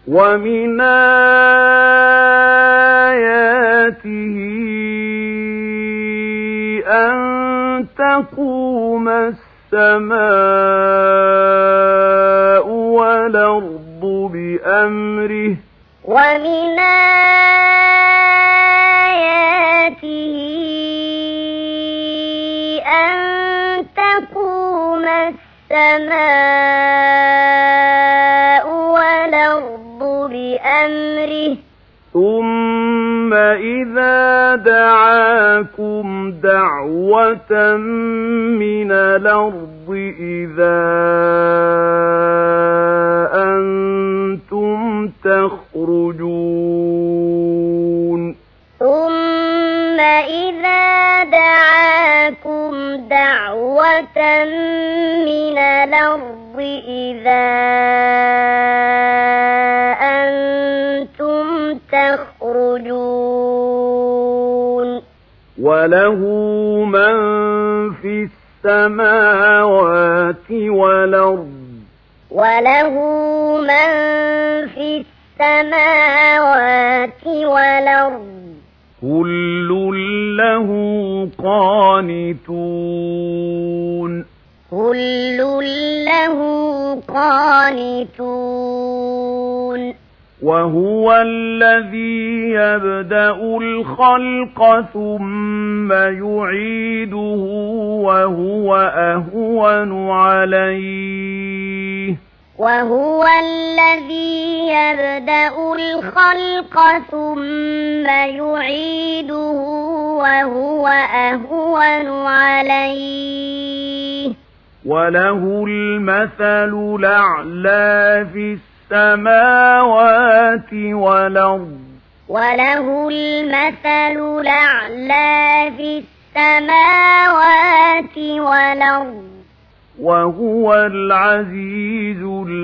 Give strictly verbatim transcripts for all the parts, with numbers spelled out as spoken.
ومن آياته أن تقوم السماء والأرض بأمره ومن آياته أن تقوم السماء والأرض بأمره ثم إذا دعاكم دعوة من الأرض إذا أنتم تخرجون ثم إذا دعاكم دعوة من الأرض إذا أنتم تخرجون وله من في السماوات والأرض وله من في السماوات والأرض كل له قانتون كل له قانتون وهو الذي يبدأ الخلق ثم يعيده وهو أهون عليه وهو الذي يبدأ الخلق ثم يعيده وهو أهون عليه وله المثل الأعلى في السماوات والأرض وله المثل الأعلى في السماوات والأرض وهو العزيز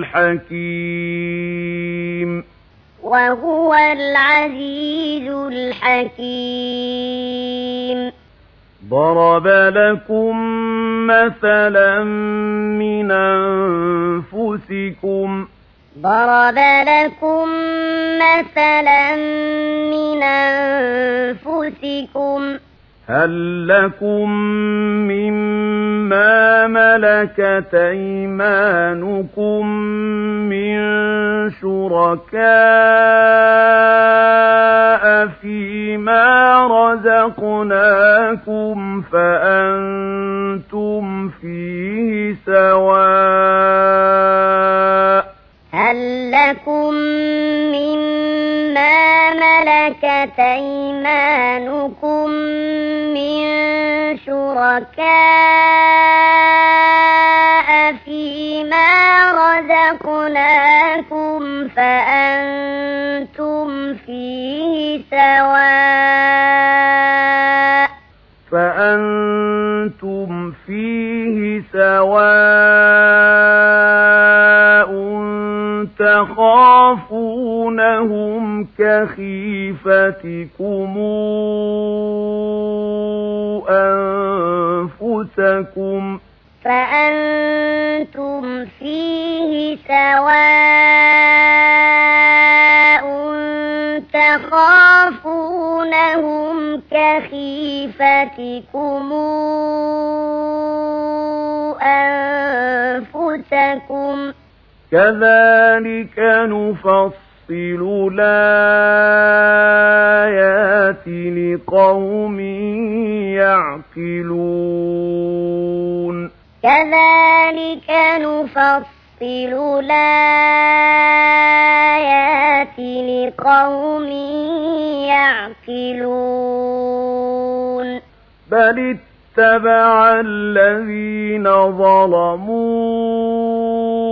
الحكيم وهو العزيز الحكيم ضرب لكم مثلا من أنفسكم ضرب لكم مثلا من أنفسكم هل لكم مما ملكت أيمانكم من شركاء فيما رزقناكم فأنتم فيه سواء هل لكم مما ملكت أيمانكم من شركاء فيما رزقناكم فأنتم فيه سواء فأنتم فيه سواء تخافونهم كخيفتكم أنفسكم فأنتم فيه سواء تخافونهم كخيفتكم أنفسكم كذلك نفصل الآيات لقوم يعقلون كذلك نفصل الآيات لقوم يعقلون بل اتبع الذين ظلموا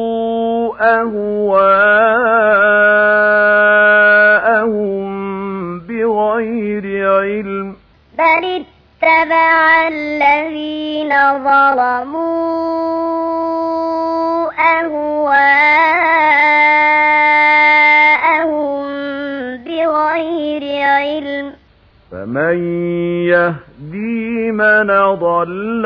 أهواءهم بغير علم بل اتبع الذين ظلموا أهواءهم بغير علم فمن يهدي من أضل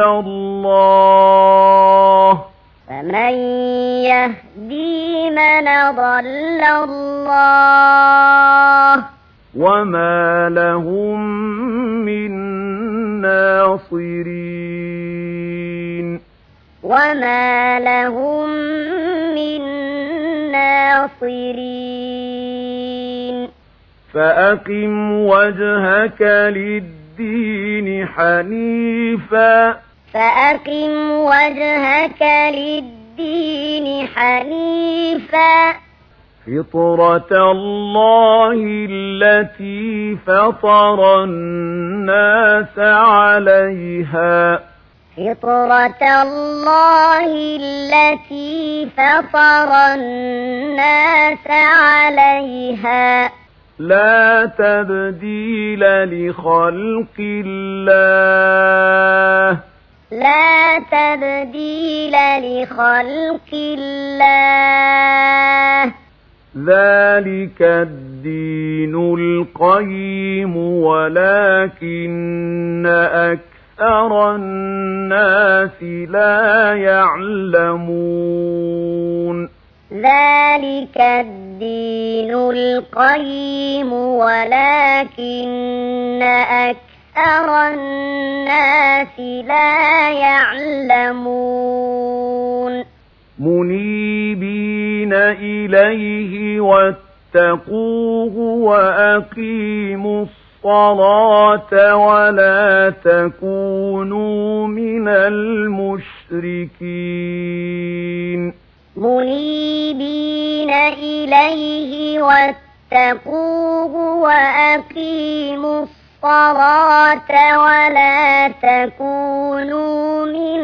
الله فمن يهدي من أضل الله الله وما لهم من ناصرين وما لهم من ناصرين فأقم وجهك للدين حنيفا فأقم وجهك للدين حنيفا فطرة الله التي فطر الناس عليها فطرة الله التي فطر الناس عليها لا تبديل لخلق الله لا تبديل لخلق الله ذلك الدين القيم ولكن أكثر الناس لا يعلمون ذلك الدين القيم ولكن أكثر الناس لا يعلمون منيبين إليه واتقوه وأقيموا الصلاة ولا تكونوا من المشركين منيبين إليه واتقوه وأقيموا الصلاة ولا تكونوا من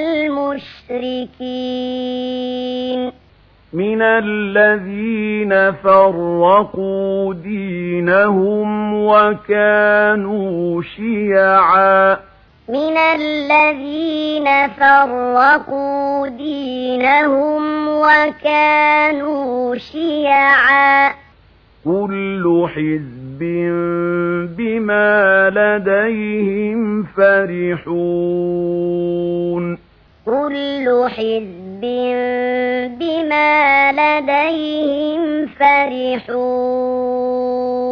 المشركين من الذين فرقوا دينهم وكانوا شيعا من الذين فرقوا دينهم وكانوا شيعا كل حزب بما لديهم فرحون كل حزب بما لديهم فرحون